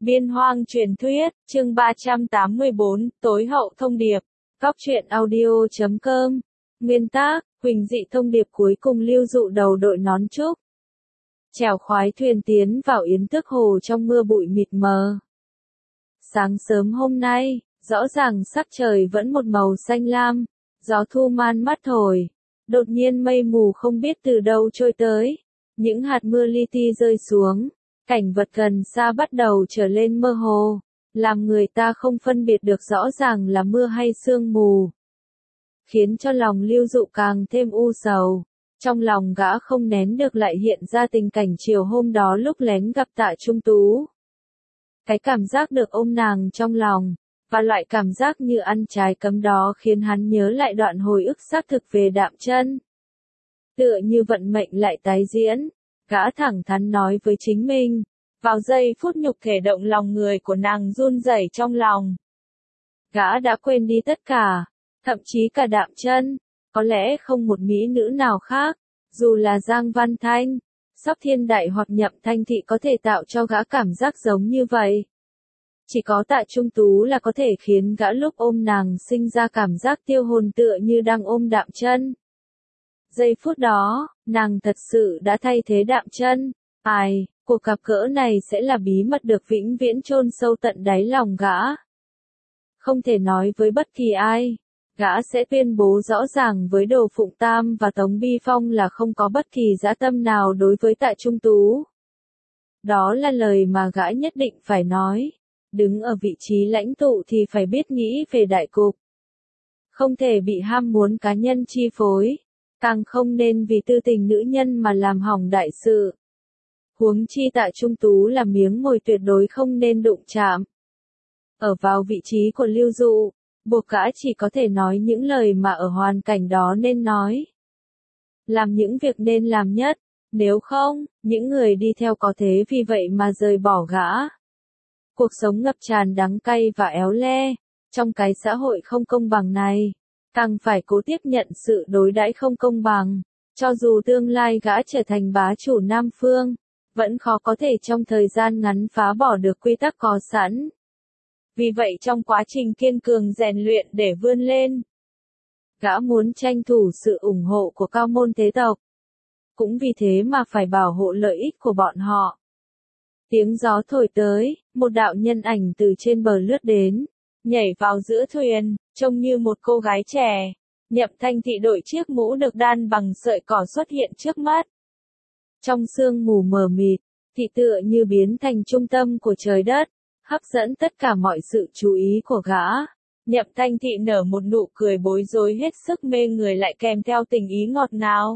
Biên hoang truyền thuyết, chương 384, tối hậu thông điệp. Góc truyện audio.com. Nguyên tác, Huỳnh Dị. Thông điệp cuối cùng lưu dụ đầu đội nón trúc. Chèo khoái thuyền tiến vào Yến Tước Hồ trong mưa bụi mịt mờ. Sáng sớm hôm nay, rõ ràng sắc trời vẫn một màu xanh lam, gió thu man mát thổi. Đột nhiên mây mù không biết từ đâu trôi tới. Những hạt mưa li ti rơi xuống. Cảnh vật gần xa bắt đầu trở lên mơ hồ, làm người ta không phân biệt được rõ ràng là mưa hay sương mù. Khiến cho lòng Lưu Dụ càng thêm u sầu. Trong lòng gã không nén được lại hiện ra tình cảnh chiều hôm đó lúc lén gặp Tạ Trung Tú. Cái cảm giác được ôm nàng trong lòng, và loại cảm giác như ăn trái cấm đó khiến hắn nhớ lại đoạn hồi ức xác thực về Đạm Chân. Tựa như vận mệnh lại tái diễn. Gã thẳng thắn nói với chính mình, vào giây phút nhục thể động lòng người của nàng run rẩy trong lòng. Gã đã quên đi tất cả, thậm chí cả Đạm Chân, có lẽ không một mỹ nữ nào khác, dù là Giang Văn Thanh, Sóc Thiên Đại hoặc Nhậm Thanh Thị có thể tạo cho gã cảm giác giống như vậy. Chỉ có Tạ Trung Tú là có thể khiến gã lúc ôm nàng sinh ra cảm giác tiêu hồn tựa như đang ôm Đạm Chân. Giây phút đó, nàng thật sự đã thay thế Đạm Chân. Cuộc gặp gỡ này sẽ là bí mật được vĩnh viễn chôn sâu tận đáy lòng gã. Không thể nói với bất kỳ ai. Gã sẽ tuyên bố rõ ràng với Đồ Phụng Tam và Tống Bi Phong là không có bất kỳ dã tâm nào đối với Tạ Trung Tú. Đó là lời mà gã nhất định phải nói. Đứng ở vị trí lãnh tụ thì phải biết nghĩ về đại cục. Không thể bị ham muốn cá nhân chi phối. Càng không nên vì tư tình nữ nhân mà làm hỏng đại sự. Huống chi Tạ Trung Tú là miếng mồi tuyệt đối không nên đụng chạm. Ở vào vị trí của Lưu Dụ, buộc gã chỉ có thể nói những lời mà ở hoàn cảnh đó nên nói. Làm những việc nên làm nhất, nếu không, những người đi theo có thế vì vậy mà rời bỏ gã. Cuộc sống ngập tràn đắng cay và éo le, trong cái xã hội không công bằng này. Càng phải cố tiếp nhận sự đối đãi không công bằng, cho dù tương lai gã trở thành bá chủ Nam Phương, vẫn khó có thể trong thời gian ngắn phá bỏ được quy tắc có sẵn. Vì vậy trong quá trình kiên cường rèn luyện để vươn lên, gã muốn tranh thủ sự ủng hộ của cao môn thế tộc. Cũng vì thế mà phải bảo hộ lợi ích của bọn họ. Tiếng gió thổi tới, một đạo nhân ảnh từ trên bờ lướt đến. Nhảy vào giữa thuyền, trông như một cô gái trẻ. Nhậm Thanh Thị đội chiếc mũ được đan bằng sợi cỏ xuất hiện trước mắt. Trong sương mù mờ mịt, thị tựa như biến thành trung tâm của trời đất, hấp dẫn tất cả mọi sự chú ý của gã. Nhậm Thanh Thị nở một nụ cười bối rối hết sức mê người lại kèm theo tình ý ngọt ngào.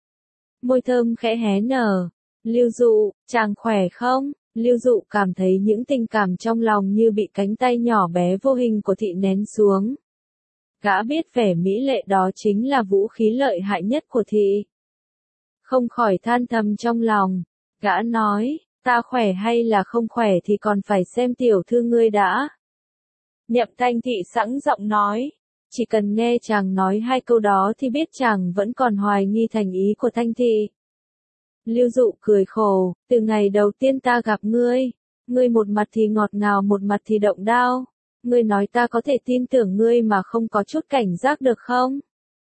Môi thơm khẽ hé nở. Lưu Dụ, chàng khỏe không? Lưu Dụ cảm thấy những tình cảm trong lòng như bị cánh tay nhỏ bé vô hình của thị nén xuống. Gã biết vẻ mỹ lệ đó chính là vũ khí lợi hại nhất của thị. Không khỏi than thầm trong lòng. Gã nói, ta khỏe hay là không khỏe thì còn phải xem tiểu thư ngươi đã. Nhậm Thanh Thị sẵn giọng nói, chỉ cần nghe chàng nói hai câu đó thì biết chàng vẫn còn hoài nghi thành ý của Thanh Thị. Lưu Dụ cười khổ, từ ngày đầu tiên ta gặp ngươi một mặt thì ngọt ngào một mặt thì động đao. Ngươi nói ta có thể tin tưởng ngươi mà không có chút cảnh giác được không?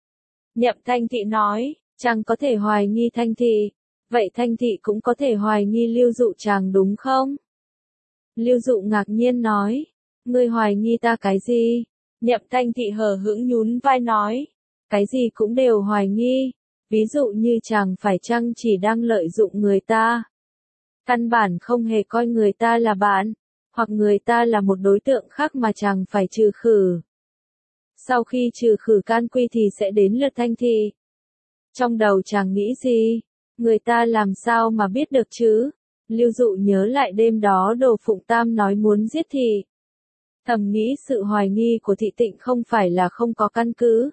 Nhậm Thanh Thị nói, chàng có thể hoài nghi Thanh Thị, vậy Thanh Thị cũng có thể hoài nghi Lưu Dụ chàng đúng không? Lưu Dụ ngạc nhiên nói, ngươi hoài nghi ta cái gì? Nhậm Thanh Thị hờ hững nhún vai nói, cái gì cũng đều hoài nghi. Ví dụ như chàng phải chăng chỉ đang lợi dụng người ta. Căn bản không hề coi người ta là bạn, hoặc người ta là một đối tượng khác mà chàng phải trừ khử. Sau khi trừ khử can quy thì sẽ đến lượt Thanh Thị. Trong đầu chàng nghĩ gì? Người ta làm sao mà biết được chứ? Lưu Dụ nhớ lại đêm đó Đồ Phụng Tam nói muốn giết thị. Thầm nghĩ sự hoài nghi của thị Tịnh không phải là không có căn cứ.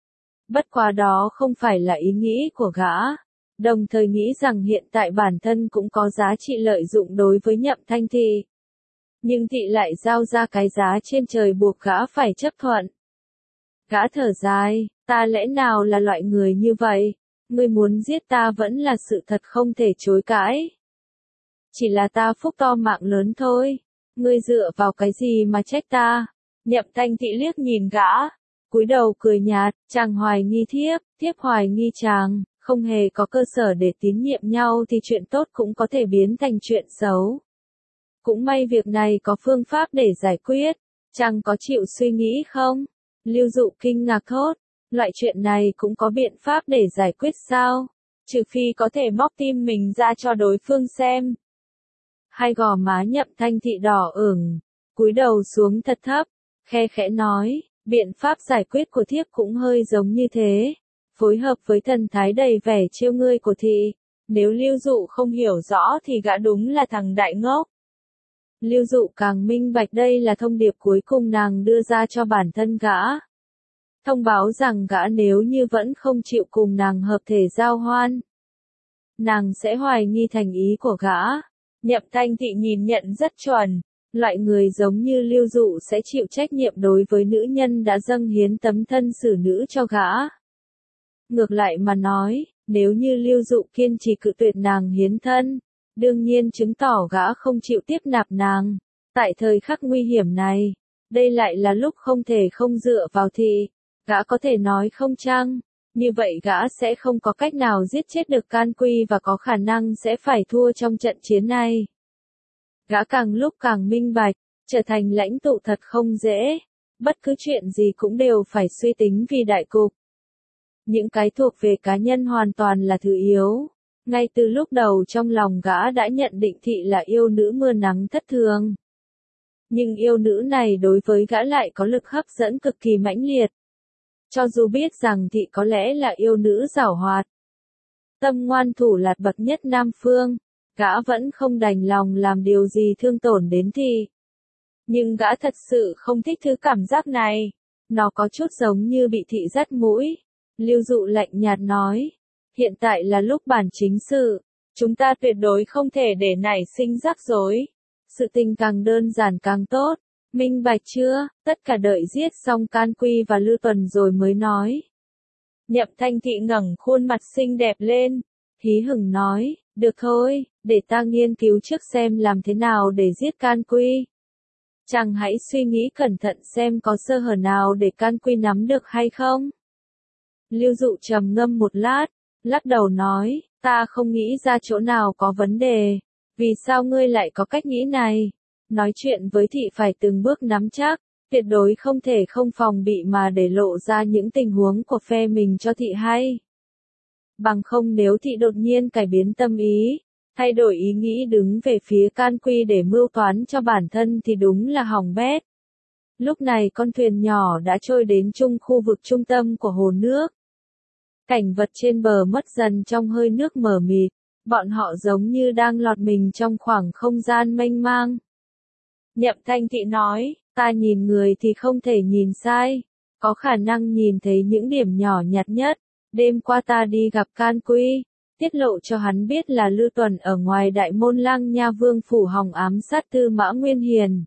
Bất quá đó không phải là ý nghĩ của gã, đồng thời nghĩ rằng hiện tại bản thân cũng có giá trị lợi dụng đối với Nhậm Thanh Thị. Nhưng thị lại giao ra cái giá trên trời buộc gã phải chấp thuận. Gã thở dài, ta lẽ nào là loại người như vậy? Ngươi muốn giết ta vẫn là sự thật không thể chối cãi. Chỉ là ta phúc to mạng lớn thôi. Ngươi dựa vào cái gì mà trách ta? Nhậm Thanh Thị liếc nhìn gã, cúi đầu cười nhạt, chàng hoài nghi thiếp, thiếp hoài nghi chàng, không hề có cơ sở để tín nhiệm nhau thì chuyện tốt cũng có thể biến thành chuyện xấu. Cũng may việc này có phương pháp để giải quyết, chàng có chịu suy nghĩ không? Lưu Dụ kinh ngạc thốt, loại chuyện này cũng có biện pháp để giải quyết sao? Trừ phi có thể móc tim mình ra cho đối phương xem. Hai gò má Nhậm Thanh Thị đỏ ửng, cúi đầu xuống thật thấp, khe khẽ nói, biện pháp giải quyết của thiếp cũng hơi giống như thế, phối hợp với thần thái đầy vẻ trêu ngươi của thị. Nếu Lưu Dụ không hiểu rõ thì gã đúng là thằng đại ngốc. Lưu Dụ càng minh bạch đây là thông điệp cuối cùng nàng đưa ra cho bản thân gã. Thông báo rằng gã nếu như vẫn không chịu cùng nàng hợp thể giao hoan, nàng sẽ hoài nghi thành ý của gã. Nhậm Thanh Thị nhìn nhận rất chuẩn, loại người giống như Lưu Dụ sẽ chịu trách nhiệm đối với nữ nhân đã dâng hiến tấm thân xử nữ cho gã. Ngược lại mà nói, nếu như Lưu Dụ kiên trì cự tuyệt nàng hiến thân, đương nhiên chứng tỏ gã không chịu tiếp nạp nàng. Tại thời khắc nguy hiểm này, đây lại là lúc không thể không dựa vào thị. Gã có thể nói không chăng? Như vậy gã sẽ không có cách nào giết chết được Can Quy và có khả năng sẽ phải thua trong trận chiến này. Gã càng lúc càng minh bạch, trở thành lãnh tụ thật không dễ. Bất cứ chuyện gì cũng đều phải suy tính vì đại cục. Những cái thuộc về cá nhân hoàn toàn là thứ yếu. Ngay từ lúc đầu trong lòng gã đã nhận định thị là yêu nữ mưa nắng thất thường. Nhưng yêu nữ này đối với gã lại có lực hấp dẫn cực kỳ mãnh liệt. Cho dù biết rằng thị có lẽ là yêu nữ giảo hoạt, tâm ngoan thủ lạt bậc nhất Nam Phương, gã vẫn không đành lòng làm điều gì thương tổn đến thị. Nhưng gã thật sự không thích thứ cảm giác này, nó có chút giống như bị thị dắt mũi. Lưu Dụ lạnh nhạt nói, hiện tại là lúc bản chính sự, chúng ta tuyệt đối không thể để nảy sinh rắc rối. Sự tình càng đơn giản càng tốt. Minh bạch chưa, tất cả đợi giết xong Can Quy và Lư Tuần rồi mới nói. Nhậm Thanh Thị ngẩng khuôn mặt xinh đẹp lên, hí hửng nói, được thôi, để ta nghiên cứu trước xem làm thế nào để giết Can Quy. Chàng hãy suy nghĩ cẩn thận xem có sơ hở nào để Can Quy nắm được hay không. Lưu Dụ trầm ngâm một lát, lắc đầu nói, ta không nghĩ ra chỗ nào có vấn đề, vì sao ngươi lại có cách nghĩ này? Nói chuyện với thị phải từng bước nắm chắc, tuyệt đối không thể không phòng bị mà để lộ ra những tình huống của phe mình cho thị hay. Bằng không nếu thị đột nhiên cải biến tâm ý, thay đổi ý nghĩ đứng về phía Can Quy để mưu toán cho bản thân thì đúng là hỏng bét. Lúc này con thuyền nhỏ đã trôi đến khu vực trung tâm của hồ nước. Cảnh vật trên bờ mất dần trong hơi nước mờ mịt, bọn họ giống như đang lọt mình trong khoảng không gian mênh mang. Nhậm Thanh Thị nói, ta nhìn người thì không thể nhìn sai, có khả năng nhìn thấy những điểm nhỏ nhặt nhất. Đêm qua ta đi gặp Can Quy, tiết lộ cho hắn biết là Lư Tuần ở ngoài đại môn Lang Nha Vương phủ hòng ám sát Tư Mã Nguyên Hiền.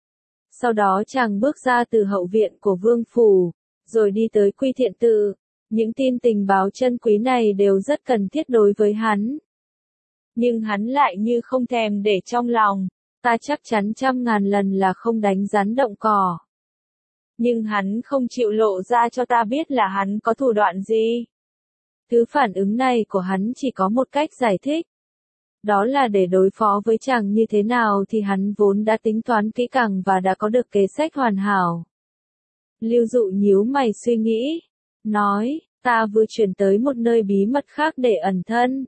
Sau đó chàng bước ra từ hậu viện của vương phủ, rồi đi tới Quy Thiện Tự. Những tin tình báo chân quý này đều rất cần thiết đối với hắn. Nhưng hắn lại như không thèm để trong lòng. Ta chắc chắn 100.000 lần là không đánh rắn động cỏ. Nhưng hắn không chịu lộ ra cho ta biết là hắn có thủ đoạn gì. Thứ phản ứng này của hắn chỉ có một cách giải thích. Đó là để đối phó với chàng như thế nào thì hắn vốn đã tính toán kỹ càng và đã có được kế sách hoàn hảo. Lưu Dụ nhíu mày suy nghĩ, nói, ta vừa chuyển tới một nơi bí mật khác để ẩn thân.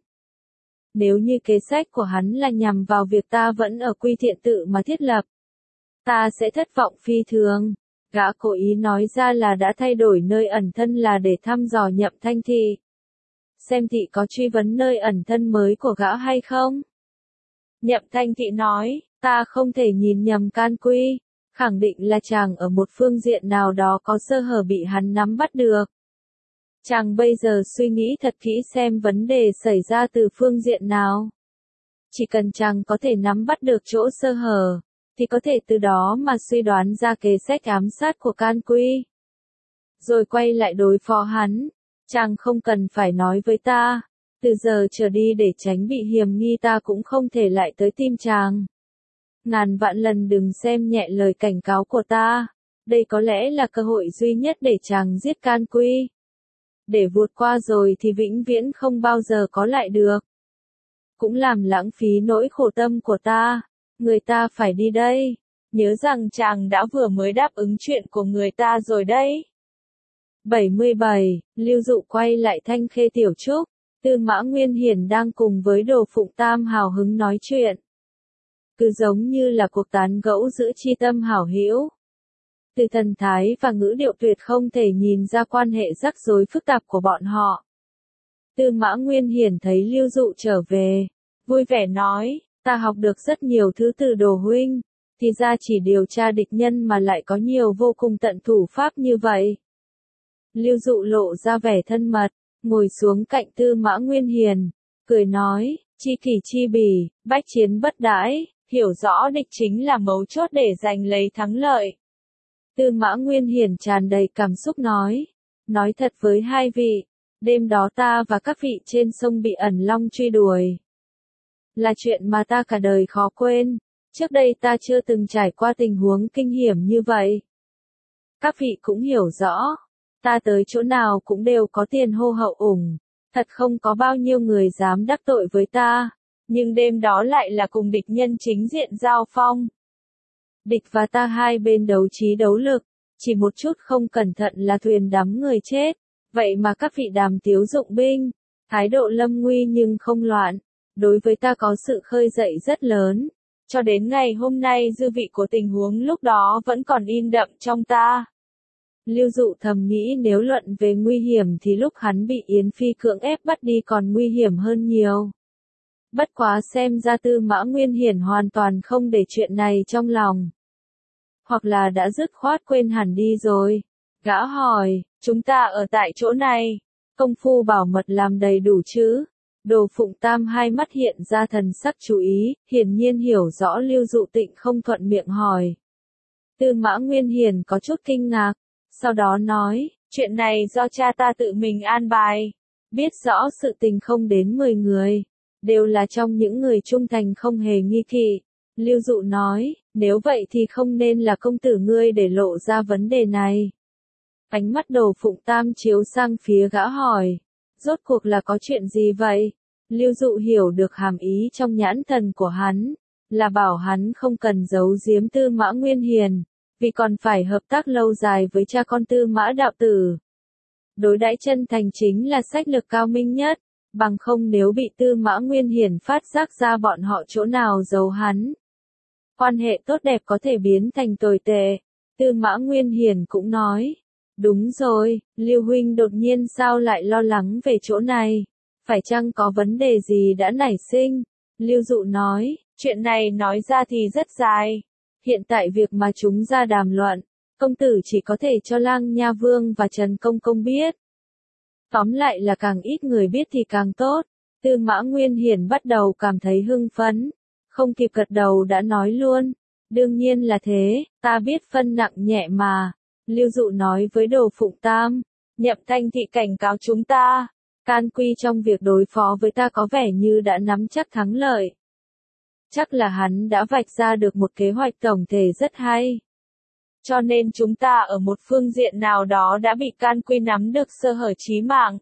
Nếu như kế sách của hắn là nhằm vào việc ta vẫn ở Quy Thiện Tự mà thiết lập, ta sẽ thất vọng phi thường. Gã cố ý nói ra là đã thay đổi nơi ẩn thân là để thăm dò Nhậm Thanh Thị. Xem thị có truy vấn nơi ẩn thân mới của gã hay không? Nhậm Thanh Thị nói, ta không thể nhìn nhầm Can Quy, khẳng định là chàng ở một phương diện nào đó có sơ hở bị hắn nắm bắt được. Chàng bây giờ suy nghĩ thật kỹ xem vấn đề xảy ra từ phương diện nào. Chỉ cần chàng có thể nắm bắt được chỗ sơ hở, thì có thể từ đó mà suy đoán ra kế sách ám sát của Can Quy. Rồi quay lại đối phó hắn. Chàng không cần phải nói với ta, từ giờ trở đi để tránh bị hiềm nghi ta cũng không thể lại tới tìm chàng. ngàn vạn lần đừng xem nhẹ lời cảnh cáo của ta. Đây có lẽ là cơ hội duy nhất để chàng giết Can Quy. Để vượt qua rồi thì vĩnh viễn không bao giờ có lại được. Cũng làm lãng phí nỗi khổ tâm của ta. Người ta phải đi đây. Nhớ rằng chàng đã vừa mới đáp ứng chuyện của người ta rồi đấy. 77. Lưu Dụ quay lại Thanh Khê Tiểu Trúc. Tư Mã Nguyên Hiển đang cùng với Đồ Phụng Tam hào hứng nói chuyện. Cứ giống như là cuộc tán gẫu giữa chi tâm hảo hữu. Từ thần thái và ngữ điệu tuyệt không thể nhìn ra quan hệ rắc rối phức tạp của bọn họ. Tư Mã Nguyên Hiển thấy Lưu Dụ trở về, vui vẻ nói, ta học được rất nhiều thứ từ Đồ huynh, thì ra chỉ điều tra địch nhân mà lại có nhiều vô cùng tận thủ pháp như vậy. Lưu Dụ lộ ra vẻ thân mật, ngồi xuống cạnh Tư Mã Nguyên Hiển, cười nói, chi kỷ chi bỉ, bách chiến bất đãi, hiểu rõ địch chính là mấu chốt để giành lấy thắng lợi. Tư Mã Nguyên Hiển tràn đầy cảm xúc nói thật với hai vị, đêm đó ta và các vị trên sông bị ẩn long truy đuổi. Là chuyện mà ta cả đời khó quên, trước đây ta chưa từng trải qua tình huống kinh hiểm như vậy. Các vị cũng hiểu rõ, ta tới chỗ nào cũng đều có tiền hô hậu ủng, thật không có bao nhiêu người dám đắc tội với ta, nhưng đêm đó lại là cùng địch nhân chính diện giao phong. Địch và ta hai bên đấu trí đấu lực, chỉ một chút không cẩn thận là thuyền đắm người chết, vậy mà các vị Đàm Tiếu dụng binh, thái độ lâm nguy nhưng không loạn, đối với ta có sự khơi dậy rất lớn, cho đến ngày hôm nay dư vị của tình huống lúc đó vẫn còn in đậm trong ta. Lưu Dụ thầm nghĩ nếu luận về nguy hiểm thì lúc hắn bị Yến Phi cưỡng ép bắt đi còn nguy hiểm hơn nhiều. Bất quá xem ra Tư Mã Nguyên Hiển hoàn toàn không để chuyện này trong lòng. Hoặc là đã dứt khoát quên hẳn đi rồi. Gã hỏi, chúng ta ở tại chỗ này, công phu bảo mật làm đầy đủ chứ? Đồ Phụng Tam hai mắt hiện ra thần sắc chú ý, hiển nhiên hiểu rõ Lưu Dụ Tịnh không thuận miệng hỏi. Tư Mã Nguyên Hiển có chút kinh ngạc, sau đó nói, chuyện này do cha ta tự mình an bài, biết rõ sự tình không đến 10 người, đều là trong những người trung thành không hề nghi kỵ. Lưu Dụ nói, nếu vậy thì không nên là công tử ngươi để lộ ra vấn đề này. Ánh mắt Đồ Phụng Tam chiếu sang phía gã hỏi, rốt cuộc là có chuyện gì vậy? Lưu Dụ hiểu được hàm ý trong nhãn thần của hắn, là bảo hắn không cần giấu giếm Tư Mã Nguyên Hiển, vì còn phải hợp tác lâu dài với cha con Tư Mã đạo tử. Đối đãi chân thành chính là sách lược cao minh nhất, bằng không nếu bị Tư Mã Nguyên Hiển phát giác ra bọn họ chỗ nào giấu hắn, quan hệ tốt đẹp có thể biến thành tồi tệ. Tư Mã Nguyên Hiển cũng nói, đúng rồi, Lưu huynh đột nhiên sao lại lo lắng về chỗ này, phải chăng có vấn đề gì đã nảy sinh? Lưu Dụ nói, chuyện này nói ra thì rất dài. Hiện tại việc mà chúng ra đàm luận, công tử chỉ có thể cho Lang Nha Vương và Trần Công Công biết. Tóm lại là càng ít người biết thì càng tốt. Tư Mã Nguyên Hiển bắt đầu cảm thấy hưng phấn, không kịp gật đầu đã nói luôn. Đương nhiên là thế, ta biết phân nặng nhẹ mà. Lưu Dụ nói với Đồ Phụng Tam, Nhậm Thanh Thị cảnh cáo chúng ta, Can Quy trong việc đối phó với ta có vẻ như đã nắm chắc thắng lợi. Chắc là hắn đã vạch ra được một kế hoạch tổng thể rất hay. Cho nên chúng ta ở một phương diện nào đó đã bị Can Quy nắm được sơ hở chí mạng.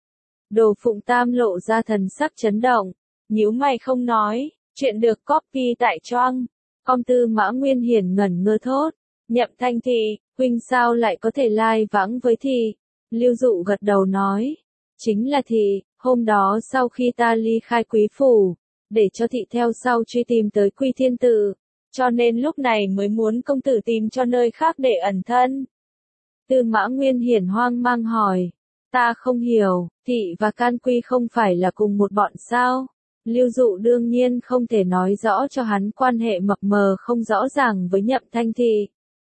Đồ Phụng Tam lộ ra thần sắc chấn động, nhíu mày không nói, chuyện được copy tại Choang. Công Tư Mã Nguyên Hiển ngẩn ngơ thốt, Nhậm Thanh Thị, huynh sao lại có thể lai vãng với Thị? Lưu Dụ gật đầu nói, chính là Thị, hôm đó sau khi ta ly khai Quý phủ, để cho Thị theo sau truy tìm tới Quy Thiên Tự, cho nên lúc này mới muốn công tử tìm cho nơi khác để ẩn thân. Tư Mã Nguyên Hiển hoang mang hỏi, ta không hiểu, Thị và Can Quy không phải là cùng một bọn sao? Lưu Dụ đương nhiên không thể nói rõ cho hắn quan hệ mập mờ không rõ ràng với Nhậm Thanh Thị.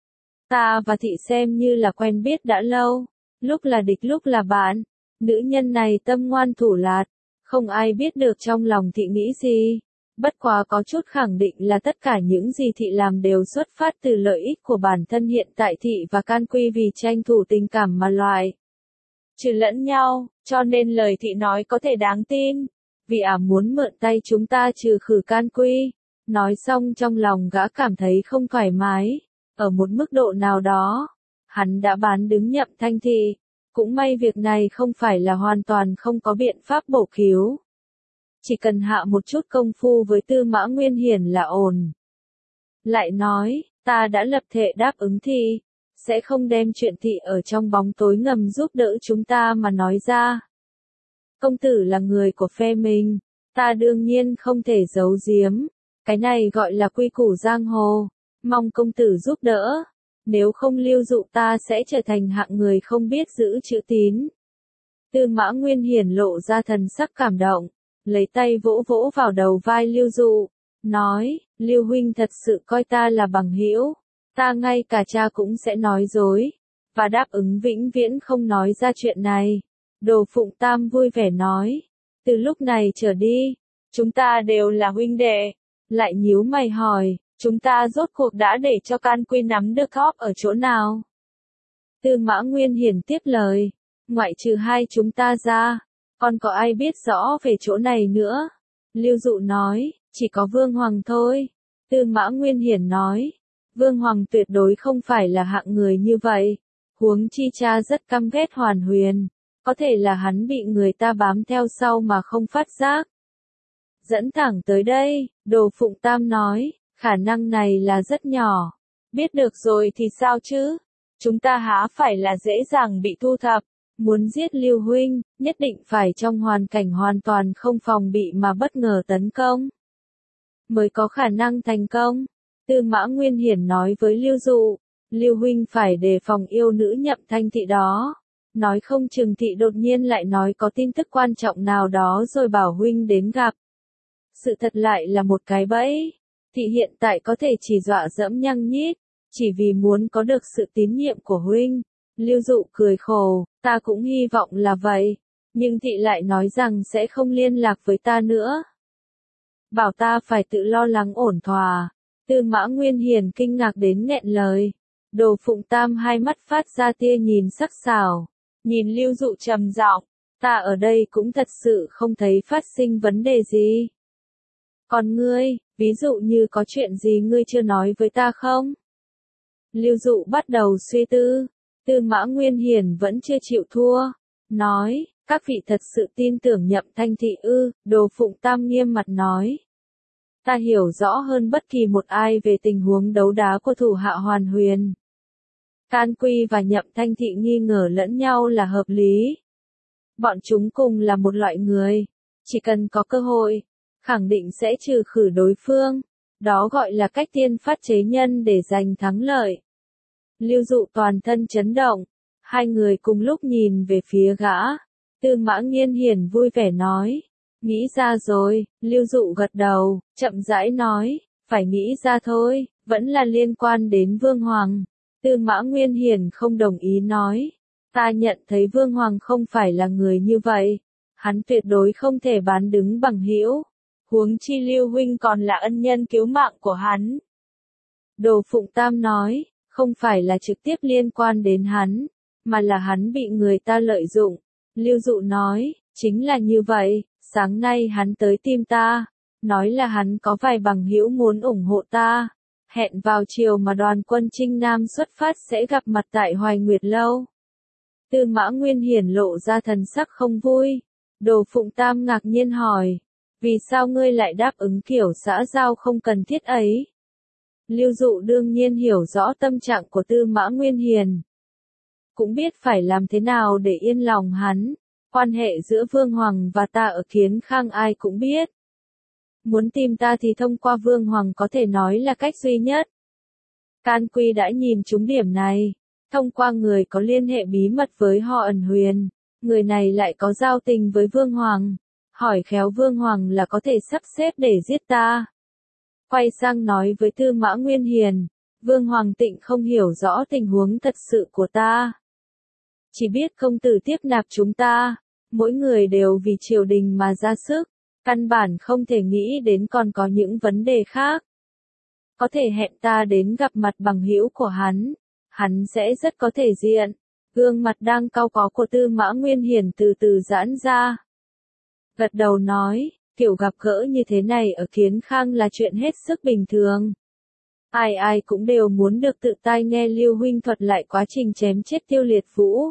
Ta và Thị xem như là quen biết đã lâu, lúc là địch lúc là bạn, nữ nhân này tâm ngoan thủ lạt, không ai biết được trong lòng Thị nghĩ gì. Bất quá có chút khẳng định là tất cả những gì Thị làm đều xuất phát từ lợi ích của bản thân hiện tại Thị và Can Quy vì tranh thủ tình cảm mà loại trừ lẫn nhau, cho nên lời Thị nói có thể đáng tin. Vì muốn mượn tay chúng ta trừ khử Can Quy, Nói xong trong lòng gã cảm thấy không thoải mái, ở một mức độ nào đó, hắn đã bán đứng Nhậm Thanh Thị, cũng may việc này không phải là hoàn toàn không có biện pháp bổ cứu. Chỉ cần hạ một chút công phu với Tư Mã Nguyên Hiển là ổn. Lại nói, ta đã lập thệ đáp ứng Thị, sẽ không đem chuyện Thị ở trong bóng tối ngầm giúp đỡ chúng ta mà nói ra. Công tử là người của phe mình, ta đương nhiên không thể giấu giếm, cái này gọi là quy củ giang hồ, mong công tử giúp đỡ, nếu không Lưu Dụ ta sẽ trở thành hạng người không biết giữ chữ tín. Tư Mã Nguyên Hiển lộ ra thần sắc cảm động, lấy tay vỗ vỗ vào đầu vai Lưu Dụ, nói, Lưu huynh thật sự coi ta là bằng hữu, ta ngay cả cha cũng sẽ nói dối, và đáp ứng vĩnh viễn không nói ra chuyện này. Đồ Phụng Tam vui vẻ nói, từ lúc này trở đi, chúng ta đều là huynh đệ. Lại nhíu mày hỏi, chúng ta rốt cuộc đã để cho Can Quy nắm được thóp ở chỗ nào? Tư Mã Nguyên Hiển tiếp lời, ngoại trừ hai chúng ta ra, còn có ai biết rõ về chỗ này nữa? Lưu Dụ nói, chỉ có Vương Hoàng thôi. Tư Mã Nguyên Hiển nói, Vương Hoàng tuyệt đối không phải là hạng người như vậy, huống chi cha rất căm ghét Hoàn Huyền, có thể là hắn bị người ta bám theo sau mà không phát giác. Dẫn thẳng tới đây, Đồ Phụng Tam nói, khả năng này là rất nhỏ. Biết được rồi thì sao chứ? Chúng ta há phải là dễ dàng bị thu thập. Muốn giết Lưu huynh, nhất định phải trong hoàn cảnh hoàn toàn không phòng bị mà bất ngờ tấn công, mới có khả năng thành công. Tư Mã Nguyên Hiển nói với Lưu Dụ, Lưu huynh phải đề phòng yêu nữ Nhậm Thanh Thị đó. Nói không chừng Thị đột nhiên lại nói có tin tức quan trọng nào đó rồi bảo huynh đến gặp. Sự thật lại là một cái bẫy. Thị hiện tại có thể chỉ dọa dẫm nhăng nhít, chỉ vì muốn có được sự tín nhiệm của huynh. Lưu Dụ cười khổ, ta cũng hy vọng là vậy, nhưng Thị lại nói rằng sẽ không liên lạc với ta nữa. Bảo ta phải tự lo lắng ổn thỏa. Tư Mã Nguyên Hiển kinh ngạc đến nghẹn lời. Đồ Phụng Tam hai mắt phát ra tia nhìn sắc sảo, nhìn Lưu Dụ trầm giọng, ta ở đây cũng thật sự không thấy phát sinh vấn đề gì. Còn ngươi, ví dụ như có chuyện gì ngươi chưa nói với ta không? Lưu Dụ bắt đầu suy tư, Tư Mã Nguyên Hiển vẫn chưa chịu thua, nói, các vị thật sự tin tưởng Nhậm Thanh Thị ư? Đồ Phụng Tam nghiêm mặt nói, ta hiểu rõ hơn bất kỳ một ai về tình huống đấu đá của thủ hạ Hoàn Huyền. Can Quy và Nhậm Thanh Thị nghi ngờ lẫn nhau là hợp lý. Bọn chúng cùng là một loại người, chỉ cần có cơ hội, khẳng định sẽ trừ khử đối phương. Đó gọi là cách tiên phát chế nhân để giành thắng lợi. Lưu Dụ toàn thân chấn động, hai người cùng lúc nhìn về phía gã. Tư Mã Nguyên Hiển vui vẻ nói, nghĩ ra rồi. Lưu Dụ gật đầu, chậm rãi nói, phải nghĩ ra thôi, vẫn là liên quan đến Vương Hoàng. Tư Mã Nguyên Hiển không đồng ý nói, ta nhận thấy Vương Hoàng không phải là người như vậy, hắn tuyệt đối không thể bán đứng bằng hữu. Huống chi Lưu huynh còn là ân nhân cứu mạng của hắn. Đồ Phụng Tam nói, không phải là trực tiếp liên quan đến hắn, mà là hắn bị người ta lợi dụng. Lưu Dụ nói, chính là như vậy, sáng nay hắn tới tìm ta, nói là hắn có vài bằng hữu muốn ủng hộ ta, hẹn vào chiều mà đoàn quân Trinh Nam xuất phát sẽ gặp mặt tại Hoài Nguyệt Lâu. Tư Mã Nguyên Hiển lộ ra thần sắc không vui. Đồ Phụng Tam ngạc nhiên hỏi, vì sao ngươi lại đáp ứng kiểu xã giao không cần thiết ấy? Lưu Dụ đương nhiên hiểu rõ tâm trạng của Tư Mã Nguyên Hiển, cũng biết phải làm thế nào để yên lòng hắn. Quan hệ giữa Vương Hoàng và ta ở Kiến Khang ai cũng biết. Muốn tìm ta thì thông qua Vương Hoàng có thể nói là cách duy nhất. Can Quy đã nhìn trúng điểm này, thông qua người có liên hệ bí mật với họ Ẩn Huyền, người này lại có giao tình với Vương Hoàng, hỏi khéo Vương Hoàng là có thể sắp xếp để giết ta. Quay sang nói với Tư Mã Nguyên Hiển, Vương Hoàng Tịnh không hiểu rõ tình huống thật sự của ta. Chỉ biết công tử tiếp nạp chúng ta, mỗi người đều vì triều đình mà ra sức, căn bản không thể nghĩ đến còn có những vấn đề khác. Có thể hẹn ta đến gặp mặt bằng hữu của hắn sẽ rất có thể diện. Gương mặt đang cau có của Tư Mã Nguyên Hiển từ từ giãn ra. Gật đầu nói, Kiểu gặp gỡ như thế này ở Kiến Khang là chuyện hết sức bình thường. Ai ai cũng đều muốn được tự tai nghe Lưu huynh thuật lại quá trình chém chết Tiêu Liệt Vũ.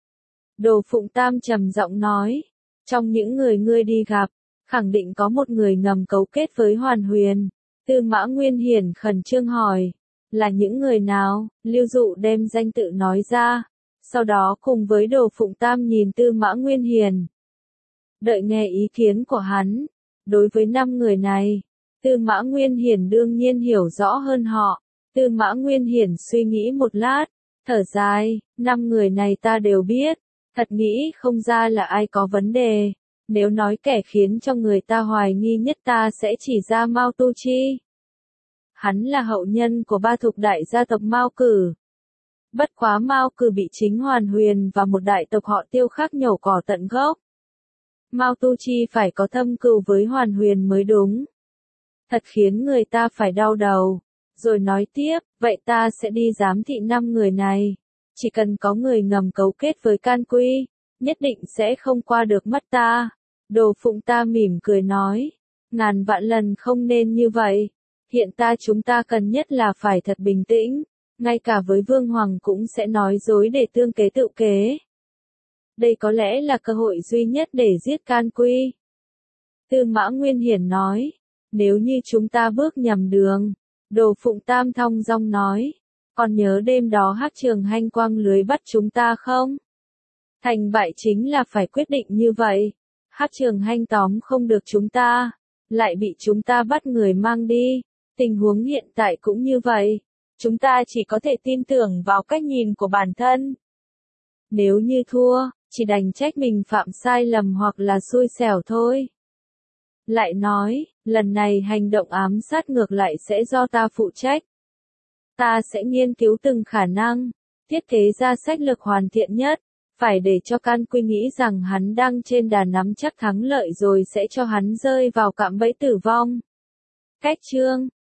Đồ Phụng Tam trầm giọng nói, trong những người ngươi đi gặp, khẳng định có một người ngầm cấu kết với Hoàn Huyền. Tư Mã Nguyên Hiển khẩn trương hỏi, là những người nào? Lưu Dụ đem danh tự nói ra, sau đó cùng với Đồ Phụng Tam nhìn Tư Mã Nguyên Hiển. Đợi nghe ý kiến của hắn, đối với 5 người này, Tư Mã Nguyên Hiển đương nhiên hiểu rõ hơn họ. Tư Mã Nguyên Hiển suy nghĩ một lát, thở dài, 5 người này ta đều biết, thật nghĩ không ra là ai có vấn đề. Nếu nói kẻ khiến cho người ta hoài nghi nhất ta sẽ chỉ ra Mao Tu Chi. Hắn là hậu nhân của 3 thục đại gia tộc Mao Cử. Bất quá Mao Cử bị chính Hoàn Huyền và một đại tộc họ Tiêu khác nhổ cỏ tận gốc. Mao Tu Chi phải có thâm cừu với Hoàn Huyền mới đúng. Thật khiến người ta phải đau đầu. Rồi nói tiếp, vậy ta sẽ đi giám thị 5 người này. Chỉ cần có người ngầm cấu kết với Can Quy, nhất định sẽ không qua được mắt ta. Đồ Phụng Tam mỉm cười nói, ngàn vạn lần không nên như vậy. Hiện chúng ta cần nhất là phải thật bình tĩnh, ngay cả với Vương Hoàng cũng sẽ nói dối để tương kế tự kế. Đây có lẽ là cơ hội duy nhất để giết Can Quy. Tư Mã Nguyên Hiển nói, nếu như chúng ta bước nhầm đường, Đồ Phụng Tam thong dong nói, còn nhớ đêm đó Hắc Trường Hanh quăng lưới bắt chúng ta không? Thành bại chính là phải quyết định như vậy. Hắc Trường Hanh tóm không được chúng ta, lại bị chúng ta bắt người mang đi. Tình huống hiện tại cũng như vậy. Chúng ta chỉ có thể tin tưởng vào cách nhìn của bản thân. Nếu như thua, chỉ đành trách mình phạm sai lầm hoặc là xui xẻo thôi. Lại nói, lần này hành động ám sát ngược lại sẽ do ta phụ trách. Ta sẽ nghiên cứu từng khả năng, thiết kế ra sách lược hoàn thiện nhất, phải để cho Can Quy nghĩ rằng hắn đang trên đà nắm chắc thắng lợi rồi sẽ cho hắn rơi vào cạm bẫy tử vong. Cách chương